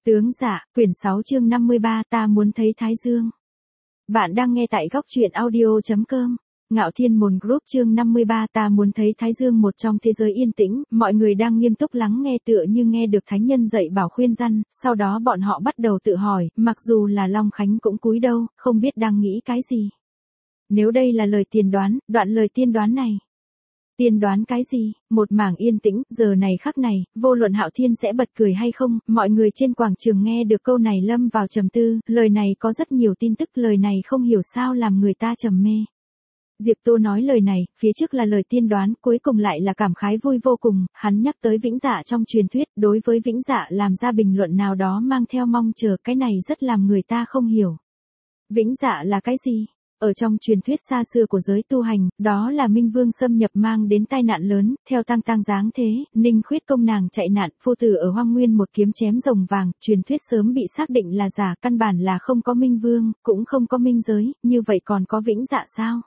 Tướng Dạ, quyển 6 chương 53, ta muốn thấy Thái Dương. Bạn đang nghe tại góc truyện audio.com. Ngạo Thiên Môn Group chương 53, ta muốn thấy Thái Dương. Một trong thế giới yên tĩnh, mọi người đang nghiêm túc lắng nghe tựa như nghe được thánh nhân dạy bảo khuyên răn, sau đó bọn họ bắt đầu tự hỏi, mặc dù là Long Khánh cũng cúi đầu, không biết đang nghĩ cái gì. Nếu đây là lời tiên đoán, đoạn lời tiên đoán này. Tiên đoán cái gì? Một mảng yên tĩnh, giờ này khắc này, vô luận Hạo Thiên sẽ bật cười hay không, mọi người trên quảng trường nghe được câu này lâm vào trầm tư, lời này có rất nhiều tin tức, lời này không hiểu sao làm người ta trầm mê. Diệp Tô nói lời này, phía trước là lời tiên đoán, cuối cùng lại là cảm khái vui vô cùng, hắn nhắc tới Vĩnh Dạ trong truyền thuyết, đối với Vĩnh Dạ làm ra bình luận nào đó mang theo mong chờ, cái này rất làm người ta không hiểu. Vĩnh Dạ là cái gì? Ở trong truyền thuyết xa xưa của giới tu hành, đó là Minh Vương xâm nhập mang đến tai nạn lớn, theo Tăng dáng thế, Ninh Khuyết công nàng chạy nạn, phu tử ở Hoang Nguyên một kiếm chém rồng vàng, truyền thuyết sớm bị xác định là giả, căn bản là không có Minh Vương, cũng không có Minh giới, như vậy còn có Vĩnh Dạ sao?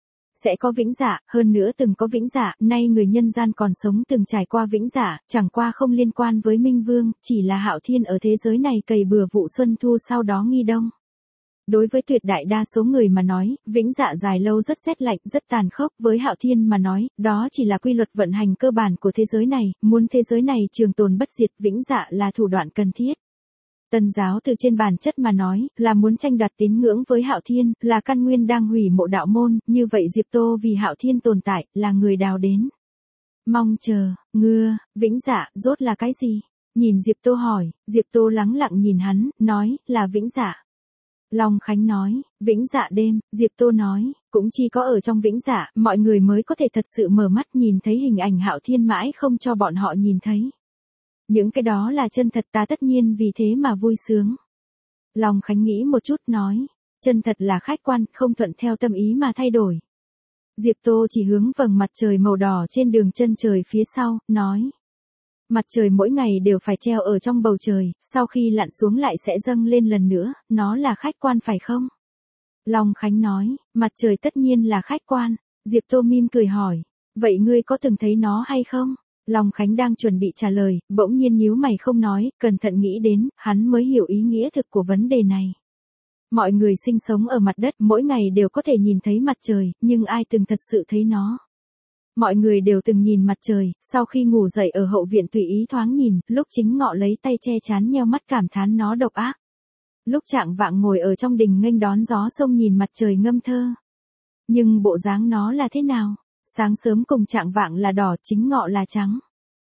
Sẽ có Vĩnh Dạ, hơn nữa từng có Vĩnh Dạ, nay người nhân gian còn sống từng trải qua Vĩnh Dạ, chẳng qua không liên quan với Minh Vương, chỉ là Hạo Thiên ở thế giới này cày bừa vụ xuân thu sau đó nghi đông. Đối với tuyệt đại đa số người mà nói, Vĩnh Dạ dài lâu rất rét lạnh, rất tàn khốc, với Hạo Thiên mà nói, đó chỉ là quy luật vận hành cơ bản của thế giới này, muốn thế giới này trường tồn bất diệt, Vĩnh Dạ là thủ đoạn cần thiết. Tân giáo từ trên bản chất mà nói, là muốn tranh đoạt tín ngưỡng với Hạo Thiên, là căn nguyên đang hủy mộ đạo môn, như vậy Diệp Tô vì Hạo Thiên tồn tại, là người đào đến. Mong chờ, ngưa, Vĩnh Dạ, rốt là cái gì? Nhìn Diệp Tô hỏi, Diệp Tô lắng lặng nhìn hắn, nói, là Vĩnh Dạ. Long Khánh nói, Vĩnh Dạ đêm, Diệp Tô nói, cũng chỉ có ở trong Vĩnh Dạ, mọi người mới có thể thật sự mở mắt nhìn thấy hình ảnh Hạo Thiên mãi không cho bọn họ nhìn thấy. Những cái đó là chân thật, ta tất nhiên vì thế mà vui sướng. Long Khánh nghĩ một chút nói, chân thật là khách quan, không thuận theo tâm ý mà thay đổi. Diệp Tô chỉ hướng vầng mặt trời màu đỏ trên đường chân trời phía sau, nói. Mặt trời mỗi ngày đều phải treo ở trong bầu trời, sau khi lặn xuống lại sẽ dâng lên lần nữa, nó là khách quan phải không? Long Khánh nói, mặt trời tất nhiên là khách quan. Diệp Tô mỉm cười hỏi, vậy ngươi có từng thấy nó hay không? Long Khánh đang chuẩn bị trả lời, bỗng nhiên nhíu mày không nói, cẩn thận nghĩ đến, hắn mới hiểu ý nghĩa thực của vấn đề này. Mọi người sinh sống ở mặt đất mỗi ngày đều có thể nhìn thấy mặt trời, nhưng ai từng thật sự thấy nó? Mọi người đều từng nhìn mặt trời, sau khi ngủ dậy ở hậu viện tùy ý thoáng nhìn, lúc chính ngọ lấy tay che chán nheo mắt cảm thán nó độc ác. Lúc trạng vạng ngồi ở trong đình nghênh đón gió sông nhìn mặt trời ngâm thơ. Nhưng bộ dáng nó là thế nào? Sáng sớm cùng trạng vạng là đỏ, chính ngọ là trắng.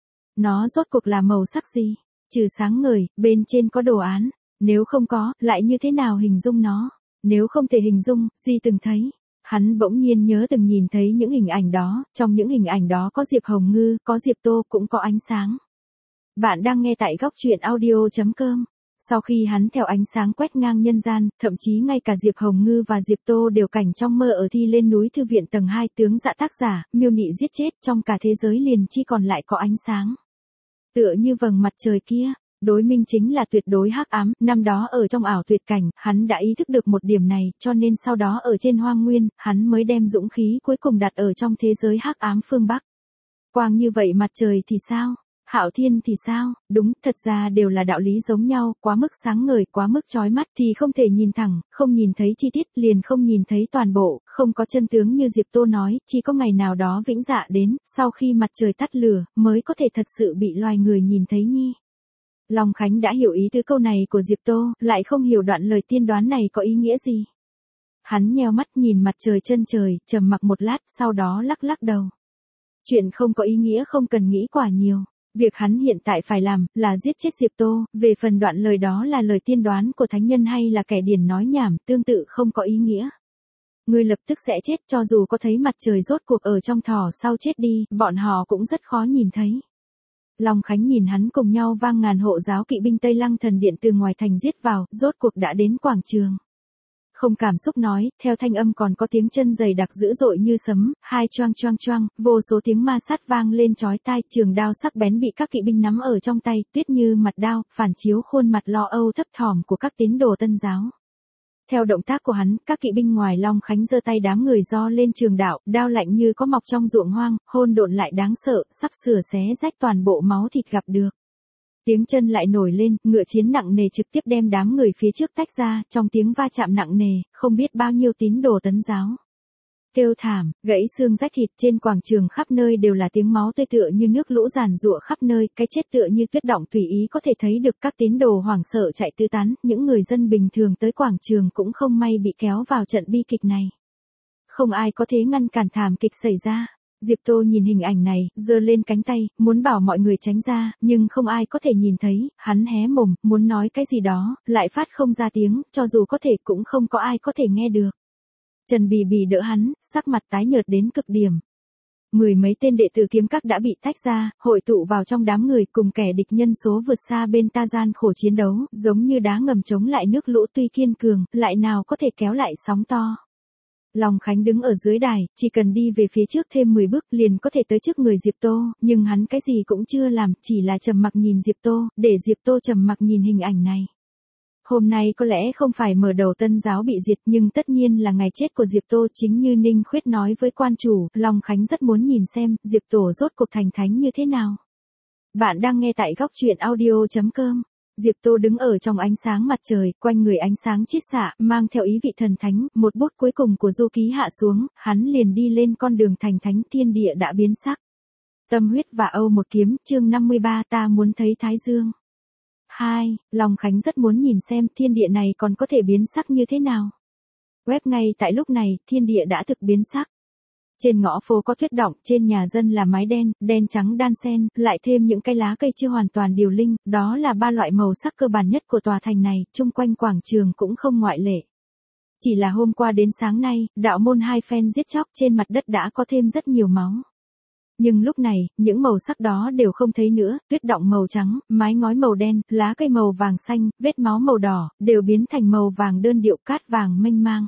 Nó rốt cuộc là màu sắc gì? Trừ sáng ngời, bên trên có đồ án. Nếu không có, lại như thế nào hình dung nó? Nếu không thể hình dung, gì từng thấy? Hắn bỗng nhiên nhớ từng nhìn thấy những hình ảnh đó, trong những hình ảnh đó có Diệp Hồng Ngư, có Diệp Tô, cũng có ánh sáng. Bạn đang nghe tại góc truyện audio.com. Sau khi hắn theo ánh sáng quét ngang nhân gian, thậm chí ngay cả Diệp Hồng Ngư và Diệp Tô đều cảnh trong mơ ở thi lên núi thư viện tầng 2, tướng Dạ tác giả, miêu nị giết chết, trong cả thế giới liền chỉ còn lại có ánh sáng. Tựa như vầng mặt trời kia. Đối minh chính là tuyệt đối hắc ám, năm đó ở trong ảo tuyệt cảnh, hắn đã ý thức được một điểm này, cho nên sau đó ở trên Hoang Nguyên, hắn mới đem dũng khí cuối cùng đặt ở trong thế giới hắc ám phương Bắc. Quang như vậy mặt trời thì sao? Hạo Thiên thì sao? Đúng, thật ra đều là đạo lý giống nhau, quá mức sáng ngời, quá mức chói mắt thì không thể nhìn thẳng, không nhìn thấy chi tiết, liền không nhìn thấy toàn bộ, không có chân tướng như Diệp Tô nói, chỉ có ngày nào đó Vĩnh Dạ đến, sau khi mặt trời tắt lửa, mới có thể thật sự bị loài người nhìn thấy nhi. Long Khánh đã hiểu ý tứ câu này của Diệp Tô, lại không hiểu đoạn lời tiên đoán này có ý nghĩa gì. Hắn nheo mắt nhìn mặt trời chân trời, trầm mặc một lát, sau đó lắc lắc đầu. Chuyện không có ý nghĩa không cần nghĩ quá nhiều. Việc hắn hiện tại phải làm, là giết chết Diệp Tô, về phần đoạn lời đó là lời tiên đoán của thánh nhân hay là kẻ điển nói nhảm, tương tự không có ý nghĩa. Người lập tức sẽ chết, cho dù có thấy mặt trời rốt cuộc ở trong thỏ sau chết đi, bọn họ cũng rất khó nhìn thấy. Long Khánh nhìn hắn cùng nhau vang ngàn hộ giáo kỵ binh Tây Lăng thần điện từ ngoài thành giết vào, rốt cuộc đã đến quảng trường. Không cảm xúc nói, theo thanh âm còn có tiếng chân dày đặc dữ dội như sấm, hai choang choang choang, vô số tiếng ma sát vang lên chói tai, trường đao sắc bén bị các kỵ binh nắm ở trong tay, tuyết như mặt đao, phản chiếu khuôn mặt lo âu thấp thỏm của các tín đồ Tân giáo. Theo động tác của hắn, các kỵ binh ngoài Long Khánh giơ tay đám người do lên trường đạo, đao lạnh như có mọc trong ruộng hoang, hôn độn lại đáng sợ, sắp sửa xé rách toàn bộ máu thịt gặp được. Tiếng chân lại nổi lên, ngựa chiến nặng nề trực tiếp đem đám người phía trước tách ra, trong tiếng va chạm nặng nề, không biết bao nhiêu tín đồ Tấn giáo kêu thảm, gãy xương rách thịt, trên quảng trường khắp nơi đều là tiếng máu tươi tựa như nước lũ giàn giụa khắp nơi, cái chết tựa như tuyết đọng tùy ý có thể thấy được, các tín đồ hoảng sợ chạy tứ tán, những người dân bình thường tới quảng trường cũng không may bị kéo vào trận bi kịch này. Không ai có thể ngăn cản thảm kịch xảy ra. Diệp Tô nhìn hình ảnh này, giơ lên cánh tay, muốn bảo mọi người tránh ra, nhưng không ai có thể nhìn thấy, hắn hé mồm, muốn nói cái gì đó, lại phát không ra tiếng, cho dù có thể cũng không có ai có thể nghe được. Trần Bì Bì đỡ hắn, sắc mặt tái nhợt đến cực điểm. Mười mấy tên đệ tử kiếm các đã bị tách ra, hội tụ vào trong đám người cùng kẻ địch nhân số vượt xa bên ta gian khổ chiến đấu, giống như đá ngầm chống lại nước lũ tuy kiên cường, lại nào có thể kéo lại sóng to. Long Khánh đứng ở dưới đài, chỉ cần đi về phía trước thêm 10 bước liền có thể tới trước người Diệp Tô, nhưng hắn cái gì cũng chưa làm, chỉ là trầm mặc nhìn Diệp Tô, để Diệp Tô trầm mặc nhìn hình ảnh này. Hôm nay có lẽ không phải mở đầu Tân giáo bị diệt, nhưng tất nhiên là ngày chết của Diệp Tô, chính như Ninh Khuyết nói với quan chủ, Long Khánh rất muốn nhìn xem, Diệp Tổ rốt cuộc thành thánh như thế nào. Bạn đang nghe tại góc truyện audio.com. Diệp Tô đứng ở trong ánh sáng mặt trời, quanh người ánh sáng chiết xạ, mang theo ý vị thần thánh, một bút cuối cùng của du ký hạ xuống, hắn liền đi lên con đường thành thánh, thiên địa đã biến sắc. Tâm huyết và âu một kiếm, chương 53, ta muốn thấy Thái Dương. 2. Long Khánh rất muốn nhìn xem thiên địa này còn có thể biến sắc như thế nào. Web ngay tại lúc này, thiên địa đã thực biến sắc. Trên ngõ phố có tuyết đọng, trên nhà dân là mái đen, đen trắng đan xen, lại thêm những cái lá cây chưa hoàn toàn điều linh, đó là ba loại màu sắc cơ bản nhất của tòa thành này, chung quanh quảng trường cũng không ngoại lệ. Chỉ là hôm qua đến sáng nay, đạo môn hai phen giết chóc trên mặt đất đã có thêm rất nhiều máu. Nhưng lúc này, những màu sắc đó đều không thấy nữa, tuyết đọng màu trắng, mái ngói màu đen, lá cây màu vàng xanh, vết máu màu đỏ, đều biến thành màu vàng đơn điệu, cát vàng mênh mang.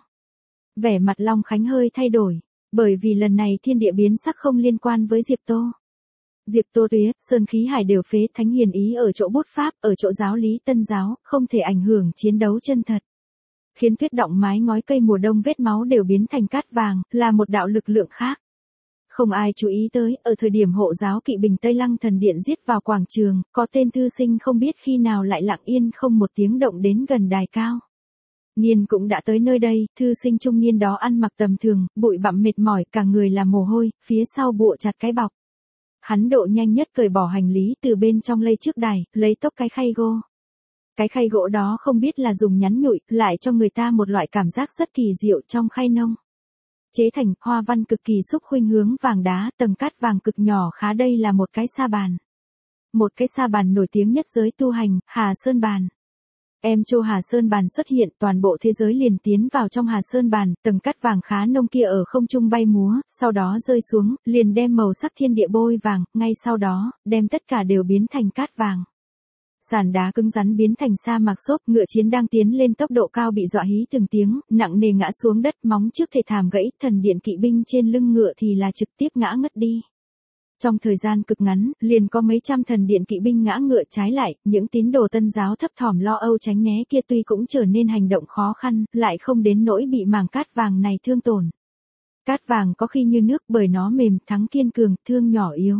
Vẻ mặt Long Khánh hơi thay đổi, bởi vì lần này thiên địa biến sắc không liên quan với Diệp Tô. Diệp Tô Tuế, Sơn Khí Hải đều phế, thánh hiền ý ở chỗ bút pháp, ở chỗ giáo lý Tân giáo, không thể ảnh hưởng chiến đấu chân thật. Khiến tuyết đọng mái ngói cây mùa đông vết máu đều biến thành cát vàng, là một đạo lực lượng khác. Không ai chú ý tới, ở thời điểm hộ giáo kỵ binh Tây Lăng thần điện giết vào quảng trường, có tên thư sinh không biết khi nào lại lặng yên không một tiếng động đến gần đài cao. Niên cũng đã tới nơi đây, thư sinh trung niên đó ăn mặc tầm thường, bụi bặm mệt mỏi, cả người là mồ hôi, phía sau bụa chặt cái bọc. Hắn độ nhanh nhất cởi bỏ hành lý từ bên trong lây trước đài, lấy tốc cái khay gỗ. Cái khay gỗ đó không biết là dùng nhắn nhụi, lại cho người ta một loại cảm giác rất kỳ diệu trong khay nông. Chế thành, hoa văn cực kỳ xúc khuynh hướng vàng đá, tầng cát vàng cực nhỏ khá, đây là một cái sa bàn. Một cái sa bàn nổi tiếng nhất giới tu hành, Hà Sơn bàn. Em Châu Hà Sơn bàn xuất hiện, toàn bộ thế giới liền tiến vào trong Hà Sơn bàn, tầng cát vàng khá nông kia ở không trung bay múa, sau đó rơi xuống, liền đem màu sắc thiên địa bôi vàng, ngay sau đó, đem tất cả đều biến thành cát vàng. Sàn đá cứng rắn biến thành sa mạc xốp, ngựa chiến đang tiến lên tốc độ cao bị dọa hí từng tiếng, nặng nề ngã xuống đất, móng trước thể thảm gãy, thần điện kỵ binh trên lưng ngựa thì là trực tiếp ngã ngất đi. Trong thời gian cực ngắn, liền có mấy trăm thần điện kỵ binh ngã ngựa, trái lại, những tín đồ Tân giáo thấp thỏm lo âu tránh né kia tuy cũng trở nên hành động khó khăn, lại không đến nỗi bị màng cát vàng này thương tổn. Cát vàng có khi như nước bởi nó mềm, thắng kiên cường, thương nhỏ yếu.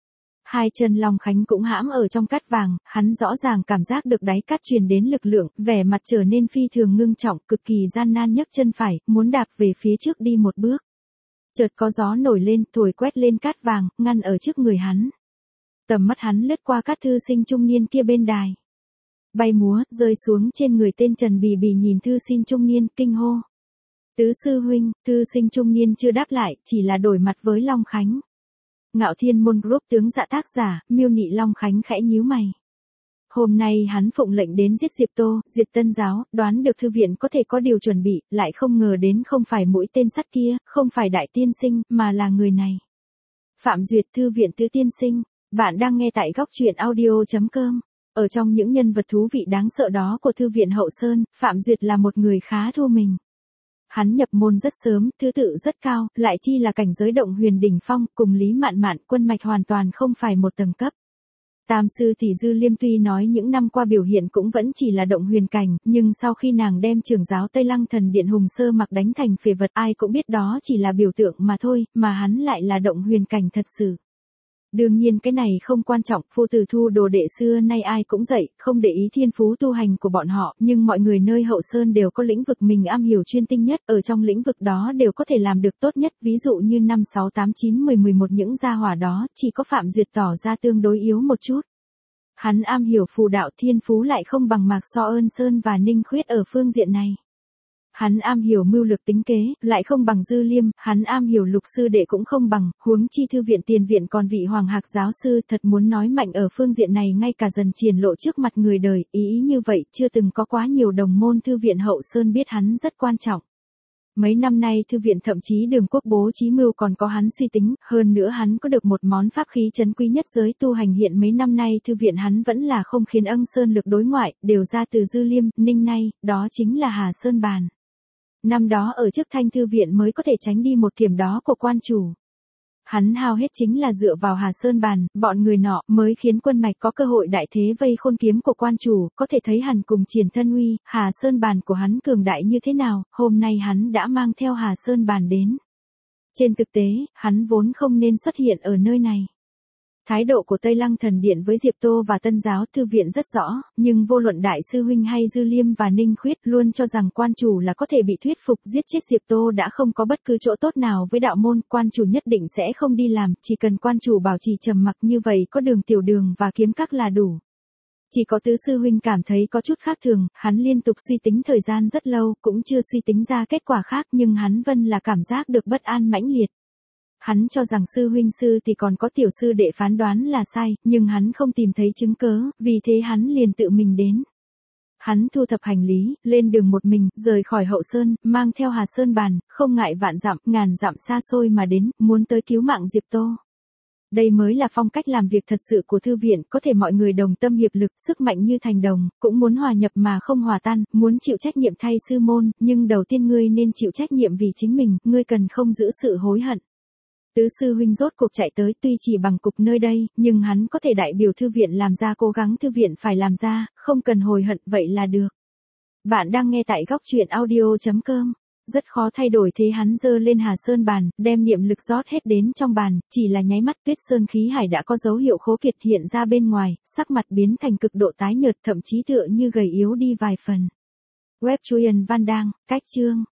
Hai chân Long Khánh cũng hãm ở trong cát vàng, hắn rõ ràng cảm giác được đáy cát truyền đến lực lượng, vẻ mặt trở nên phi thường ngưng trọng, cực kỳ gian nan nhấc chân phải, muốn đạp về phía trước đi một bước. Chợt có gió nổi lên, thổi quét lên cát vàng, ngăn ở trước người hắn. Tầm mắt hắn lướt qua các thư sinh trung niên kia bên đài. Bay múa, rơi xuống trên người tên Trần Bì Bì, nhìn thư sinh trung niên, kinh hô. Tứ sư huynh, thư sinh trung niên chưa đáp lại, chỉ là đổi mặt với Long Khánh. Ngạo Thiên Môn Group tướng dạ tác giả, Miêu Nị Long Khánh khẽ nhíu mày. Hôm nay hắn phụng lệnh đến giết Diệp Tô, diệt Tân giáo, đoán được thư viện có thể có điều chuẩn bị, lại không ngờ đến không phải mũi tên sắt kia, không phải đại tiên sinh, mà là người này. Phạm Duyệt, thư viện tứ tiên sinh, bạn đang nghe tại góc truyện audio.com. Ở trong những nhân vật thú vị đáng sợ đó của thư viện Hậu Sơn, Phạm Duyệt là một người khá thu mình. Hắn nhập môn rất sớm, thứ tự rất cao, lại chi là cảnh giới động huyền đỉnh phong, cùng Lý Mạn Mạn quân mạch hoàn toàn không phải một tầng cấp. Tam sư tỷ Dư Liêm tuy nói những năm qua biểu hiện cũng vẫn chỉ là động huyền cảnh, nhưng sau khi nàng đem trưởng giáo Tây Lăng thần điện Hùng Sơ Mặc đánh thành phế vật, ai cũng biết đó chỉ là biểu tượng mà thôi, mà hắn lại là động huyền cảnh thật sự. Đương nhiên cái này không quan trọng, phu tử thu đồ đệ xưa nay ai cũng dạy, không để ý thiên phú tu hành của bọn họ, nhưng mọi người nơi Hậu Sơn đều có lĩnh vực mình am hiểu chuyên tinh nhất, ở trong lĩnh vực đó đều có thể làm được tốt nhất, ví dụ như 5, 6, 8, 9, 10, 11 những gia hỏa đó, chỉ có Phạm Duyệt tỏ ra tương đối yếu một chút. Hắn am hiểu phù đạo, thiên phú lại không bằng Mạc So Ơn Sơn và Ninh Khuyết ở phương diện này. Hắn am hiểu mưu lược tính kế, lại không bằng Dư Liêm, hắn am hiểu lục sư đệ cũng không bằng, huống chi thư viện tiền viện còn vị Hoàng Hạc giáo sư, thật muốn nói mạnh ở phương diện này ngay cả dần triển lộ trước mặt người đời, ý như vậy chưa từng có quá nhiều đồng môn thư viện Hậu Sơn biết hắn rất quan trọng. Mấy năm nay thư viện thậm chí Đường Quốc bố trí mưu còn có hắn suy tính, hơn nữa hắn có được một món pháp khí trấn quý nhất giới tu hành hiện mấy năm nay thư viện hắn vẫn là không khiến Ân Sơn lực đối ngoại, đều ra từ Dư Liêm, Ninh Nay, đó chính là Hà Sơn Bàn. Năm đó ở trước Thanh thư viện mới có thể tránh đi một kiểm đó của quan chủ. Hắn hao hết chính là dựa vào Hà Sơn Bàn, bọn người nọ mới khiến quân mạch có cơ hội đại thế vây khôn kiếm của quan chủ, có thể thấy hắn cùng Triển Thân Uy, Hà Sơn Bàn của hắn cường đại như thế nào, hôm nay hắn đã mang theo Hà Sơn Bàn đến. Trên thực tế, hắn vốn không nên xuất hiện ở nơi này. Thái độ của Tây Lăng Thần Điện với Diệp Tô và Tân Giáo Thư Viện rất rõ, nhưng vô luận Đại sư Huynh hay Dư Liêm và Ninh Khuyết luôn cho rằng quan chủ là có thể bị thuyết phục giết chết Diệp Tô đã không có bất cứ chỗ tốt nào với đạo môn, quan chủ nhất định sẽ không đi làm, chỉ cần quan chủ bảo trì trầm mặc như vậy có Đường Tiểu Đường và Kiếm Các là đủ. Chỉ có Tứ sư huynh cảm thấy có chút khác thường, hắn liên tục suy tính thời gian rất lâu, cũng chưa suy tính ra kết quả khác nhưng hắn vân là cảm giác được bất an mãnh liệt. Hắn cho rằng sư huynh sư thì còn có tiểu sư đệ phán đoán là sai, nhưng hắn không tìm thấy chứng cớ, vì thế hắn liền tự mình đến. Hắn thu thập hành lý, lên đường một mình, rời khỏi Hậu Sơn, mang theo Hà Sơn Bàn, không ngại vạn dặm, ngàn dặm xa xôi mà đến, muốn tới cứu mạng Diệp Tô. Đây mới là phong cách làm việc thật sự của thư viện, có thể mọi người đồng tâm hiệp lực, sức mạnh như thành đồng, cũng muốn hòa nhập mà không hòa tan, muốn chịu trách nhiệm thay sư môn, nhưng đầu tiên ngươi nên chịu trách nhiệm vì chính mình, ngươi cần không giữ sự hối hận. Tứ sư huynh rốt cuộc chạy tới, tuy chỉ bằng cục nơi đây, nhưng hắn có thể đại biểu thư viện làm ra cố gắng thư viện phải làm ra, không cần hồi hận, vậy là được. Bạn đang nghe tại góc truyện audio.com. Rất khó thay đổi thế hắn giơ lên Hà Sơn Bàn, đem niệm lực rót hết đến trong bàn, chỉ là nháy mắt Tuyết Sơn khí hải đã có dấu hiệu khô kiệt hiện ra bên ngoài, sắc mặt biến thành cực độ tái nhợt, thậm chí tựa như gầy yếu đi vài phần. Web Truyen Văn Đang, cách chương.